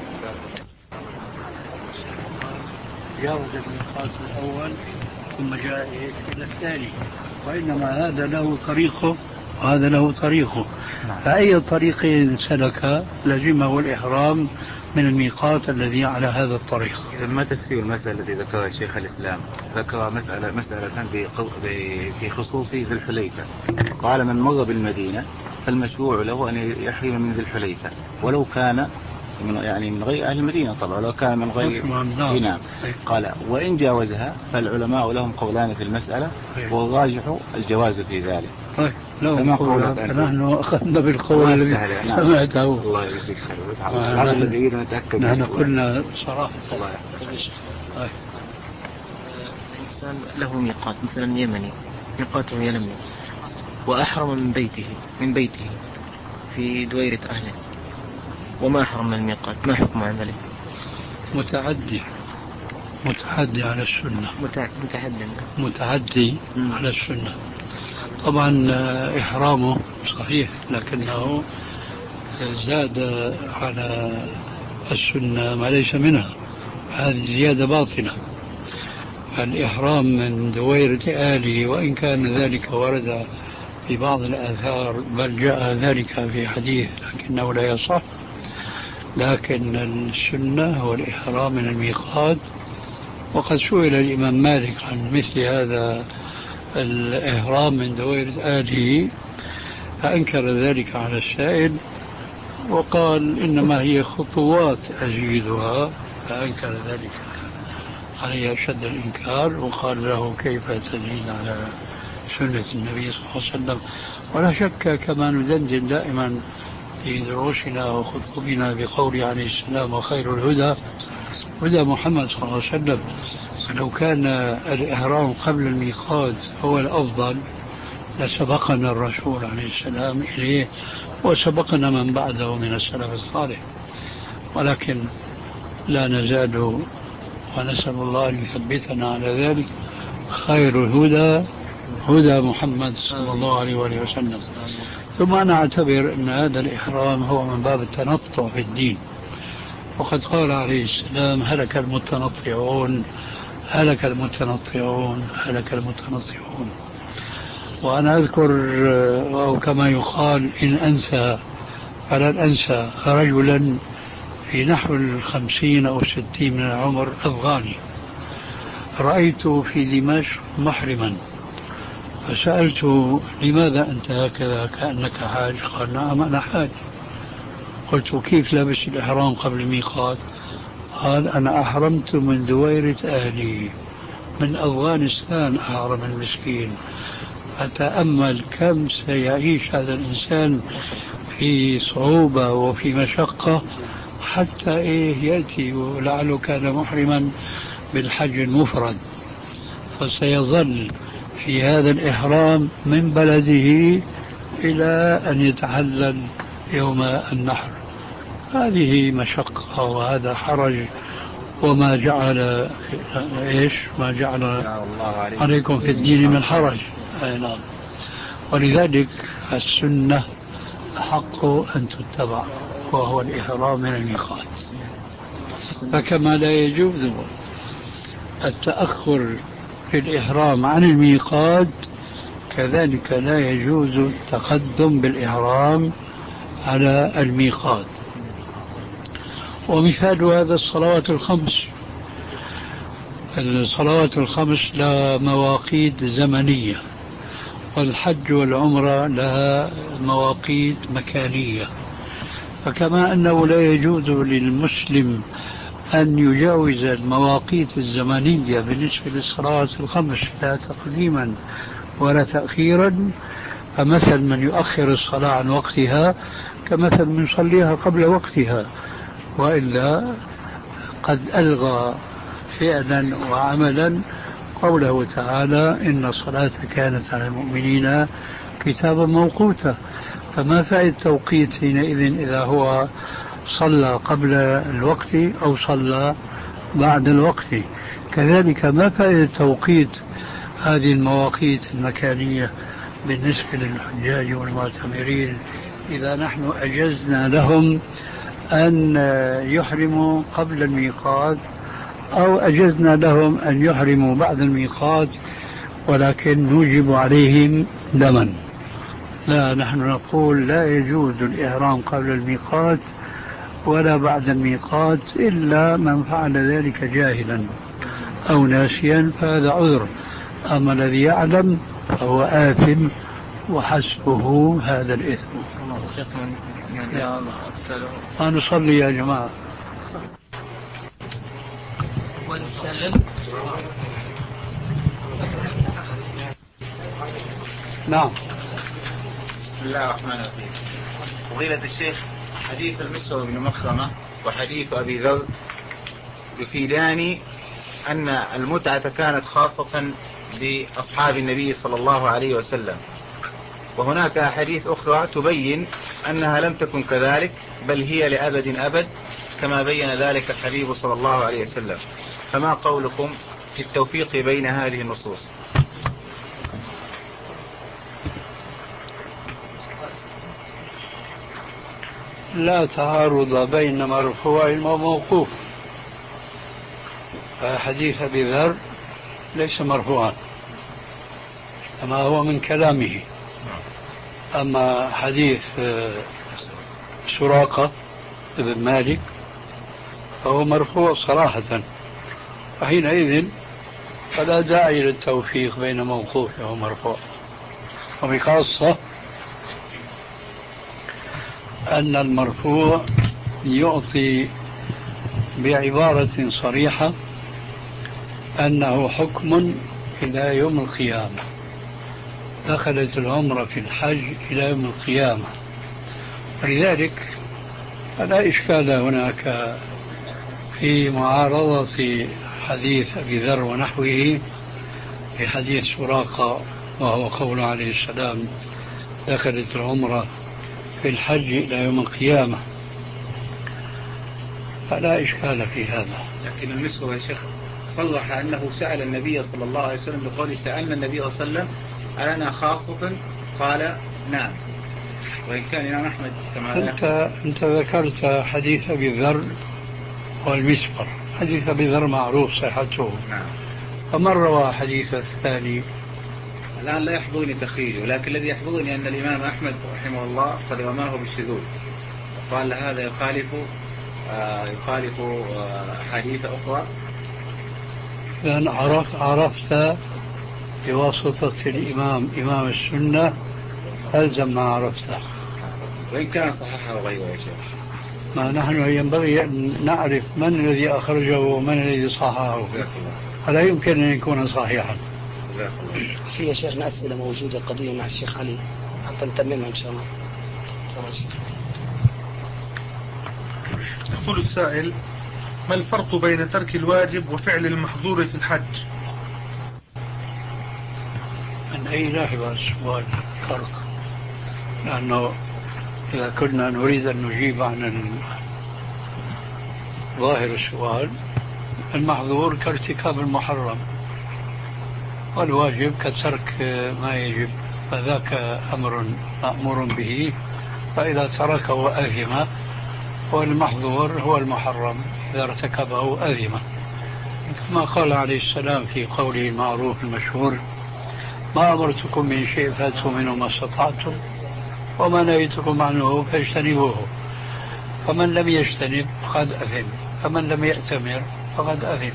جاوز الميقات الأول ثم جاء إلى الثاني، وإنما هذا له طريقه وهذا له طريقه، فأي طريق سلك لزمه الإحرام من الميقات الذي على هذا الطريق. إذا ما تفسير المسألة التي ذكرها شيخ الإسلام؟ ذكر مسألة, مسألة في خصوص ذي الحليفة، قال: من مر بالمدينة فالمشروع له أن يحرم من ذي الحليفة ولو كان من يعني من غير أهل المدينة، طبعا لو كان من غير. نعم. قال: وإن جاوزها فالعلماء لهم قولان في المسألة والراجح الجواز في ذلك. فما قولك أنت؟ نحن أخذنا بالقول الذي سمعته. الله يجزيك خير. هذا الذي يريد أن نتأكد. نحن قلنا صراحة. الله يحفظك. الإنسان له ميقات مثلا يمني، ميقاته يمني، وأحرم من بيته من بيته في دويرة أهله وما أحرم من الميقات، ما حكم عمله؟ متعدي متعدي على السنة. متعدي متعدي م. على السنة. طبعا إحرامه صحيح لكنه زاد على السنة ما ليس منها، هذه زيادة باطنة. الإحرام من دويرة آله وإن كان ذلك ورد في بعض الآثار بل جاء ذلك في حديث لكنه لا يصح، لكن السنة هو الإحرام من الميقات. وقد سئل الإمام مالك عن مثل هذا الإحرام من دويرة آله فأنكر ذلك على السائل وقال إنما هي خطوات أزيدها، فأنكر ذلك عليه أشد الإنكار وقال له: كيف تزيد على سنة النبي صلى الله عليه وسلم؟ ولا شك كما ندندن دائما في دروسنا وخطبنا بقول عليه السلام: وخير الهدى هدى محمد صلى الله عليه وسلم. لو كان الإحرام قبل الميقات هو الأفضل لسبقنا الرسول عليه السلام إليه وسبقنا من بعده من السلف الصالح، ولكن لا نزال ونسأل الله أن يثبتنا على ذلك. خير الهدى هدى محمد صلى الله عليه وسلم. ثم أنا أعتبر أن هذا الإحرام هو من باب التنطع في الدين، وقد قال عليه السلام: هلك المتنطعون هلك المتنطعون هلك المتنطعون. وأنا أذكر أو كما يقال إن أنسى فلن أنسى رجلا في نحو الخمسين أو الستين من العمر أفغاني، رأيته في دمشق محرما، فسألته لماذا أنت هكذا كأنك حاج؟ قال نعم أنا حاج. قلت كيف لابس الإحرام قبل الميقات؟ قال أنا أحرمت من دويرة أهلي من أفغانستان، أحرم المسكين. أتأمل كم سيعيش هذا الإنسان في صعوبة وفي مشقة حتى إيه يأتي، ولعله كان محرما بالحج المفرد، فسيظل في هذا الإحرام من بلده إلى أن يتحلل يوم النحر. هذه مشقة وهذا حرج، وما جعل إيش ما جعل عليكم في الدين من حرج. أي نعم. ولذلك السنة حق أن تتبع، وهو الإحرام من الميقات. فكما لا يجوز التأخر في الإحرام عن الميقات، كذلك لا يجوز التقدم بالإحرام على الميقات. ومثال هذا الصلوات الخمس. الصلوات الخمس لها مواقيت زمنية، والحج والعمرة لها مواقيت مكانية. فكما أنه لا يجوز للمسلم أن يجاوز المواقيت الزمنية بالنسبة للصلوات الخمس لا تقديما ولا تأخيرا، فمثل من يؤخر الصلاة عن وقتها كمثل من يصليها قبل وقتها، وإلا قد ألغى فعلا وعملا قوله تعالى إن الصلاة كانت على المؤمنين كتابا موقوتا. فما فائدة التوقيت حينئذ إذا هو صلى قبل الوقت أو صلى بعد الوقت؟ كذلك ما فائدة توقيت هذه المواقيت المكانية بالنسبة للحجاج والمعتمرين إذا نحن أجزنا لهم أن يحرموا قبل الميقات أو أجزنا لهم أن يحرموا بعد الميقات، ولكن نوجب عليهم دما؟ لا، نحن نقول لا يجوز الإحرام قبل الميقات ولا بعد الميقات إلا من فعل ذلك جاهلا أو ناسيا، فهذا عذر. أما الذي يعلم فهو آثم وحسبه هذا الإثم. يا الله، ما نصلي يا جماعة. نعم. بسم الله الرحمن الرحيم. فضيلة الشيخ، حديث المسور بن مخرمة وحديث أبي ذر يفيدان أن المتعة كانت خاصة بأصحاب النبي صلى الله عليه وسلم، وهناك أحاديث أخرى تبين أنها لم تكن كذلك، بل هي لأبد أبد كما بين ذلك الحبيب صلى الله عليه وسلم. فما قولكم في التوفيق بين هذه النصوص؟ لا تعارض بين مرفوع وموقوف. فحديث أبي ذر ليس مرفوعا كما هو من كلامه، أما حديث سراقة بن مالك فهو مرفوع صراحة، وحينئذ فلا داعي للتوفيق بين موقوف ومرفوع. وبخاصة أن المرفوع يعطي بعبارة صريحة أنه حكم إلى يوم القيامة، دخلت العمرة في الحج إلى يوم القيامة، ولذلك فلا إشكال هناك في معارضة حديث أبي ذر ونحوه بحديث سراقة، وهو قول عليه السلام دخلت العمرة في الحج إلى يوم القيامة، فلا إشكال في هذا. لكن المسور يا شيخ صرح أنه سأل النبي صلى الله عليه وسلم بقوله سألنا النبي صلى الله عليه وسلم ألنا خاصة؟ قال نعم. وإن كان الإمام أحمد كما أنت, أنت ذكرت حديث أبي ذر والمسفر. حديث أبي ذر معروف صحته، نعم. فمن روى حديث الثاني؟ الآن لا يحضرني تخريجه، لكن الذي يحضرني أن الإمام أحمد رحمه الله قد رماه بالشذوذ، قال هذا يخالف آه يخالف آه حديث أخرى. لأن عرف عرفت بواسطة الإمام إمام السنة ألزم ما عرفته. وإن كان صححه غيره يا شيخ. ما نحن ينبغي أن نعرف من الذي أخرجه ومن الذي صححه، فلا يمكن أن يكون صحيحا. في يا شيخنا أسئلة موجودة قضية مع الشيخ علي حتى نتممها إن شاء الله. يقول السائل: ما الفرق بين ترك الواجب وفعل المحظور في الحج؟ من أي ناحية السؤال فرق؟ لأنه إذا كنا نريد أن نجيب عن ظاهر السؤال، المحظور كارتكاب المحرم، والواجب كترك ما يجب، فذاك أمر مأمور به، فإذا تركه أثم، والمحظور هو المحرم إذا ارتكبه أثم. كما قال عليه السلام في قوله المعروف المشهور: ما أمرتكم من شيء فاتوا منه ما استطعتم وما نهيتكم عنه فاجتنبوه، فمن لم يجتنب فقد أثم، فمن لم يأتمر فقد أثم.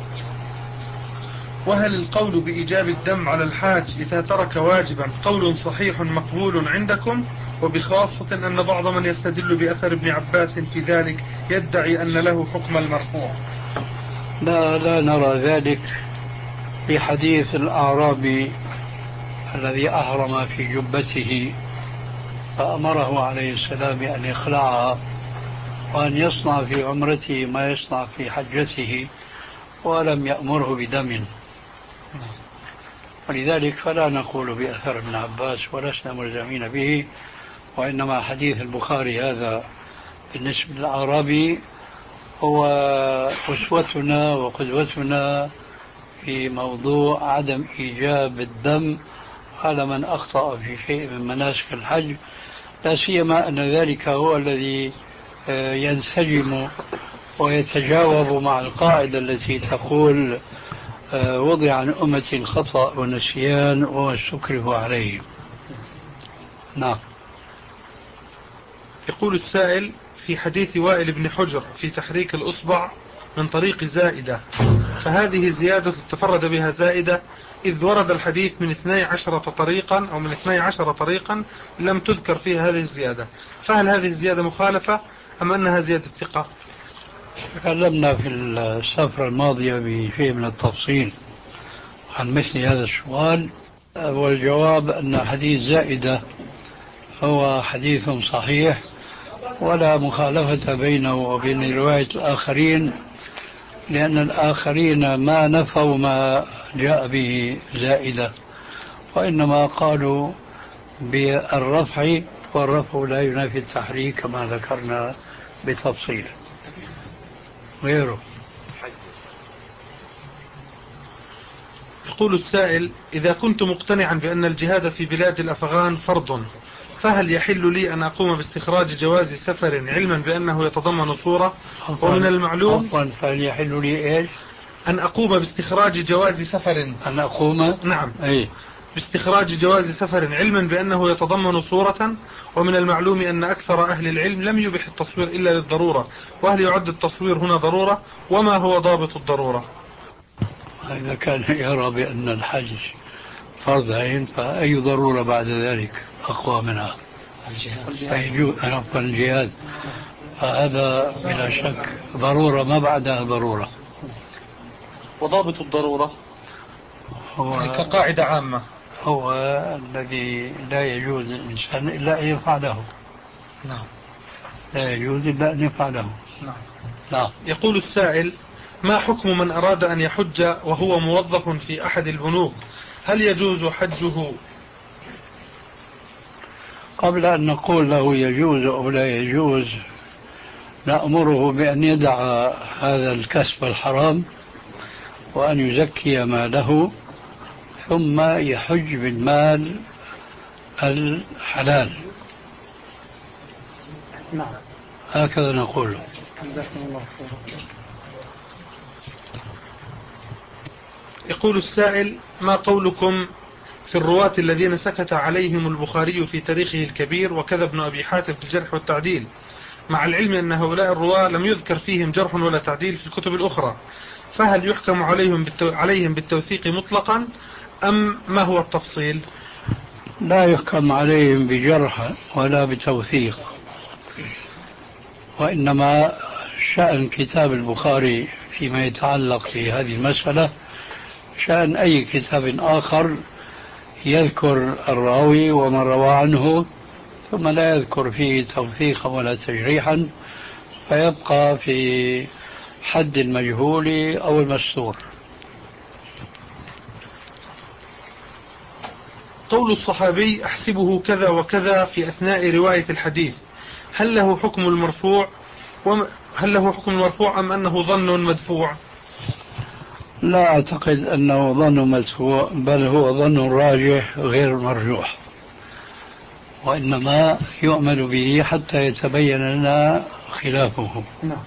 وهل القول بإيجاب الدم على الحاج إذا ترك واجبا قول صحيح مقبول عندكم، وبخاصة أن بعض من يستدل بأثر ابن عباس في ذلك يدعي أن له حكم المرفوع؟ لا لا نرى ذلك في حديث الأعرابي الذي أحرم في جبته فأمره عليه السلام أن يخلعها وأن يصنع في عمرته ما يصنع في حجته، ولم يأمره بدم. ولذلك فلا نقول بأثر ابن عباس ولسنا ملزمين به، وإنما حديث البخاري هذا بالنسبة للأعرابي هو أسوتنا وقدوتنا في موضوع عدم إيجاب الدم على من أخطأ في شيء من مناسك الحج، لا سيما أن ذلك هو الذي ينسجم ويتجاوب مع القاعدة التي تقول وضع عن أمة خطأ ونسيان وما استكرهوا عليه. نعم. يقول السائل: في حديث وائل بن حجر في تحريك الأصبع من طريق زائدة، فهذه زيادة تفرد بها زائدة، إذ ورد الحديث من اثني عشرة طريقا أو من اثني عشر طريقا لم تذكر فيها هذه الزيادة، فهل هذه الزيادة مخالفة أم أنها زيادة ثقة؟ تكلمنا في السفرة الماضية بشيء من التفصيل عن مثل هذا السؤال، والجواب أن حديث زائدة هو حديث صحيح ولا مخالفة بينه وبين رواية الآخرين، لأن الآخرين ما نفوا ما جاء به زائدة، وإنما قالوا بالرفع، والرفع لا ينافي التحريك كما ذكرنا بتفصيل. غيره. يقول السائل: إذا كنت مقتنعا بأن الجهاد في بلاد الأفغان فرض، فهل يحل لي أن أقوم باستخراج جواز سفر علما بأنه يتضمن صورة؟ ومن المعلوم عفوا فهل يحل لي إيش؟ أن أقوم باستخراج جواز سفر. أن أقوم؟ نعم. أي. باستخراج جواز سفر علما بأنه يتضمن صورة، ومن المعلوم أن أكثر أهل العلم لم يبح التصوير إلا للضرورة، وهل يعد التصوير هنا ضرورة؟ وما هو ضابط الضرورة؟ إذا كان يرى بأن الحج فرض عين فأي ضرورة بعد ذلك أقوى منها؟ الجهاد. عفوا الجهاد، فهذا بلا شك ضرورة ما بعدها ضرورة. وضابط الضرورة هو كقاعدة عامة هو الذي لا يجوز الإنسان إلا أن يفعله. نعم. لا يجوز إلا أن يفعله. نعم. نعم. يقول السائل: ما حكم من أراد أن يحج وهو موظف في أحد البنوك، هل يجوز حجه؟ قبل أن نقول له يجوز أو لا يجوز، نأمره بأن يدع هذا الكسب الحرام وأن يزكي ماله، ثم يحج بالمال الحلال. نعم. هكذا نقول. يقول السائل: ما قولكم في الرواة الذين سكت عليهم البخاري في تاريخه الكبير وكذا ابن أبي حاتم في الجرح والتعديل، مع العلم أن هؤلاء الرواة لم يذكر فيهم جرح ولا تعديل في الكتب الأخرى، فهل يحكم عليهم بالتو... عليهم بالتوثيق مطلقا أم ما هو التفصيل؟ لا يحكم عليهم بجرح ولا بتوثيق، وإنما شأن كتاب البخاري فيما يتعلق بهذه المسألة شأن أي كتاب آخر يذكر الراوي ومن روى عنه ثم لا يذكر فيه توثيقا ولا تجريحا، فيبقى في حد المجهول أو المستور. قول الصحابي أحسبه كذا وكذا في أثناء رواية الحديث، هل له حكم المرفوع وم... هل له حكم المرفوع أم أنه ظن مدفوع؟ لا أعتقد أنه ظن مدفوع، بل هو ظن راجح غير مرجوح، وإنما يؤمل به حتى يتبين لنا خلافه. نعم.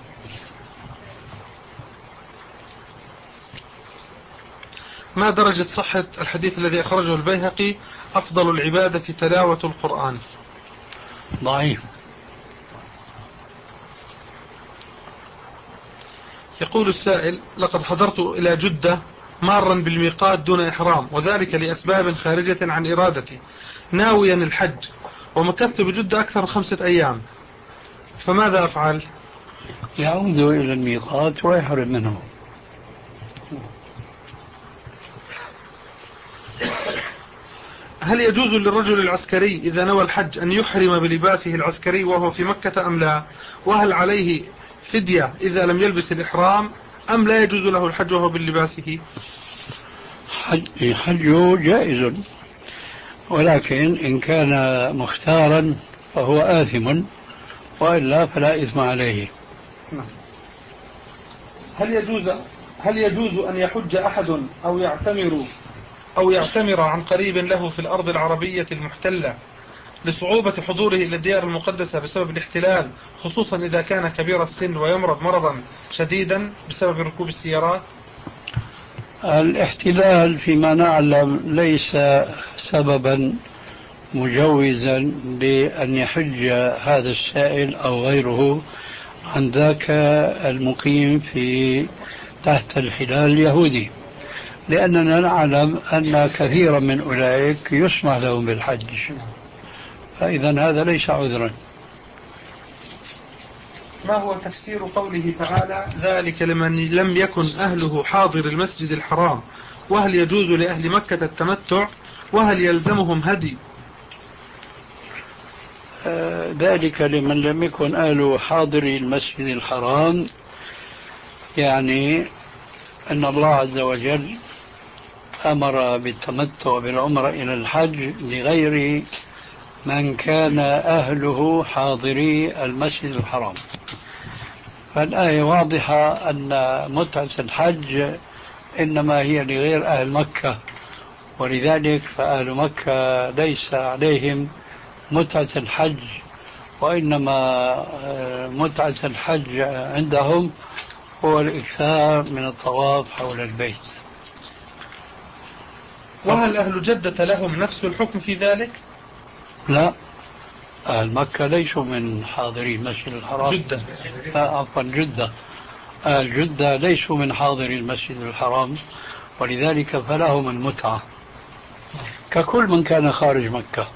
ما درجة صحة الحديث الذي أخرجه البيهقي أفضل العبادة تلاوة القرآن؟ ضعيف. يقول السائل: لقد حضرت إلى جدة مارا بالميقات دون إحرام، وذلك لأسباب خارجة عن إرادتي، ناويا الحج، ومكثت بجدة أكثر من خمسة أيام، فماذا أفعل؟ يعود إلى الميقات ويحرم منه. هل يجوز للرجل العسكري إذا نوى الحج أن يحرم بلباسه العسكري وهو في مكة أم لا؟ وهل عليه فدية إذا لم يلبس الإحرام أم لا يجوز له الحج وهو بلباسه؟ حجه جائز، ولكن إن كان مختارا فهو آثم، وإلا فلا إثم عليه. هل يجوز هل يجوز أن يحج أحد أو يعتمر أو يعتمر عن قريب له في الأرض العربية المحتلة لصعوبة حضوره إلى الديار المقدسة بسبب الاحتلال، خصوصا إذا كان كبير السن ويمرض مرضا شديدا بسبب ركوب السيارات؟ الاحتلال فيما نعلم ليس سببا مجوزا لأن يحج هذا السائل أو غيره عن ذاك المقيم في تحت الحلال اليهودي، لأننا نعلم أن كثيرا من أولئك يسمح لهم بالحج، فإذا هذا ليس عذرا. ما هو تفسير قوله تعالى: ذلك لمن لم يكن أهله حاضر المسجد الحرام، وهل يجوز لأهل مكة التمتع، وهل يلزمهم هدي؟ آه ذلك لمن لم يكن أهله حاضر المسجد الحرام، يعني أن الله عز وجل أمر بالتمتع بالعمرة إلى الحج لغير من كان أهله حاضري المسجد الحرام. فالآية واضحة أن متعة الحج إنما هي لغير أهل مكة، ولذلك فأهل مكة ليس عليهم متعة الحج، وإنما متعة الحج عندهم هو الإكثار من الطواف حول البيت. وهل أهل جدة لهم نفس الحكم في ذلك؟ لا، أهل مكة ليسوا من حاضري المسجد الحرام. جدة عفوا جدة، أهل جدة ليسوا من حاضري المسجد الحرام، ولذلك فلهم المتعة ككل من كان خارج مكة.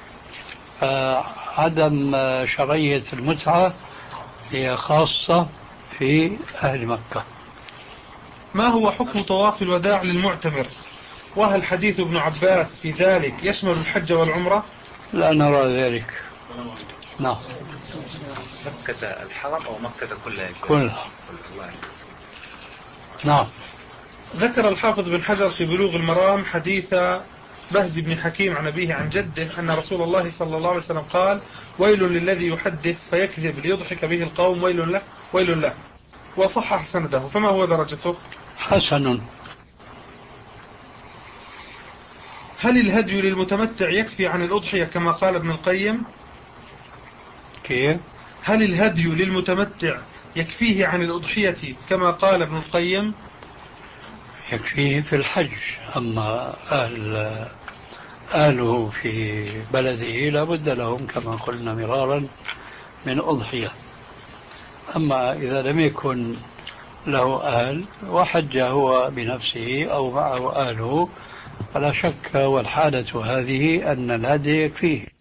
عدم شرعية المتعة هي خاصة في أهل مكة. ما هو حكم طواف الوداع للمعتمر؟ وهل حديث ابن عباس في ذلك يشمل الحج والعمرة؟ لا نرى ذلك. نعم. مكة الحرم أو مكة كلها؟ كلها. نعم. ذكر الحافظ بن حجر في بلوغ المرام حديث بهز بن حكيم عن أبيه عن جده أن رسول الله صلى الله عليه وسلم قال: ويل للذي يحدث فيكذب ليضحك به القوم، ويل له ويل له، وصحح سنده، فما هو درجته؟ حسن. هل الهدي للمتمتع يكفي عن الأضحية كما قال ابن القيم؟ كيف؟ هل الهدي للمتمتع يكفيه عن الأضحية كما قال ابن القيم؟ يكفيه في الحج، أما أهل أهله في بلده لابد لهم كما قلنا مرارا من أضحية. أما إذا لم يكن له أهل وحج هو بنفسه أو معه أهله فلا شك والحالة هذه أن الهدي يكفيه.